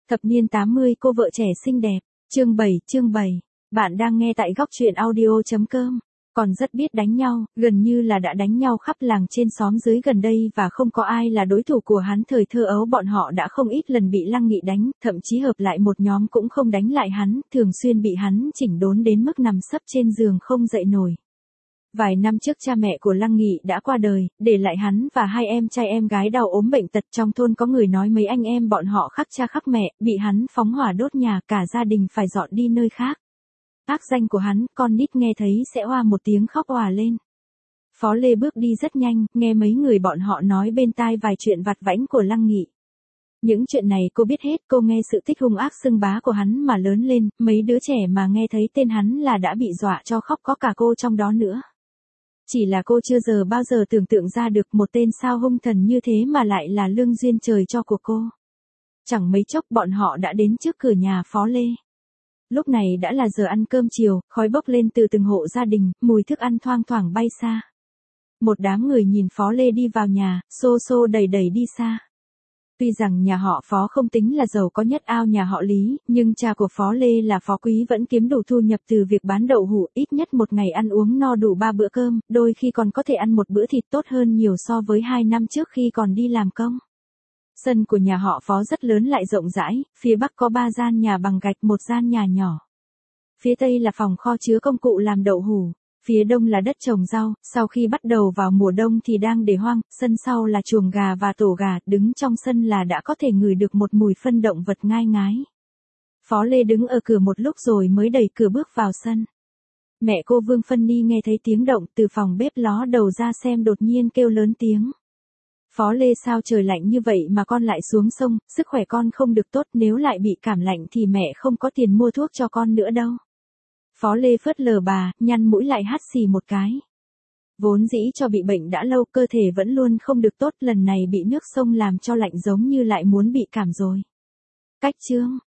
Thập niên 80 cô vợ trẻ xinh đẹp. Chương 7. Bạn đang nghe tại góc truyện audio.com. Còn rất biết đánh nhau, gần như là đã đánh nhau khắp làng trên xóm dưới gần đây và không có ai là đối thủ của hắn. Thời thơ ấu bọn họ đã không ít lần bị Lăng Nghị đánh, thậm chí hợp lại một nhóm cũng không đánh lại hắn, thường xuyên bị hắn chỉnh đốn đến mức nằm sấp trên giường không dậy nổi. Vài năm trước cha mẹ của Lăng Nghị đã qua đời, để lại hắn và hai em trai em gái đau ốm bệnh tật. Trong thôn có người nói mấy anh em bọn họ khắc cha khắc mẹ, bị hắn phóng hỏa đốt nhà, cả gia đình phải dọn đi nơi khác. Ác danh của hắn, con nít nghe thấy sẽ oa một tiếng khóc òa lên. Phó Lê bước đi rất nhanh, nghe mấy người bọn họ nói bên tai vài chuyện vặt vãnh của Lăng Nghị. Những chuyện này cô biết hết, cô nghe sự tích hung ác xưng bá của hắn mà lớn lên, mấy đứa trẻ mà nghe thấy tên hắn là đã bị dọa cho khóc, có cả cô trong đó nữa. Chỉ là cô chưa bao giờ tưởng tượng ra được một tên sao hung thần như thế mà lại là lương duyên trời cho của cô. Chẳng mấy chốc bọn họ đã đến trước cửa nhà Phó Lê. Lúc này đã là giờ ăn cơm chiều, khói bốc lên từ từng hộ gia đình, mùi thức ăn thoang thoảng bay xa. Một đám người nhìn Phó Lê đi vào nhà, xô đẩy đi xa. Tuy rằng nhà họ Phó không tính là giàu có nhất ao nhà họ Lý, nhưng cha của Phó Lê là Phó Quý vẫn kiếm đủ thu nhập từ việc bán đậu hũ, ít nhất một ngày ăn uống no đủ 3 bữa cơm, đôi khi còn có thể ăn một bữa thịt tốt hơn nhiều so với 2 năm trước khi còn đi làm công. Sân của nhà họ Phó rất lớn lại rộng rãi, phía bắc có 3 gian nhà bằng gạch, một gian nhà nhỏ. Phía tây là phòng kho chứa công cụ làm đậu hũ. Phía đông là đất trồng rau, sau khi bắt đầu vào mùa đông thì đang để hoang, sân sau là chuồng gà và tổ gà, đứng trong sân là đã có thể ngửi được một mùi phân động vật ngai ngái. Phó Lê đứng ở cửa một lúc rồi mới đẩy cửa bước vào sân. Mẹ cô Vương Phân Ni nghe thấy tiếng động từ phòng bếp ló đầu ra xem, đột nhiên kêu lớn tiếng. Phó Lê, sao trời lạnh như vậy mà con lại xuống sông, sức khỏe con không được tốt, nếu lại bị cảm lạnh thì mẹ không có tiền mua thuốc cho con nữa đâu. Phó Lê phớt lờ bà, nhăn mũi lại hắt xì một cái. Vốn dĩ cho bị bệnh đã lâu, cơ thể vẫn luôn không được tốt, lần này bị nước sông làm cho lạnh giống như lại muốn bị cảm rồi. Cách chương.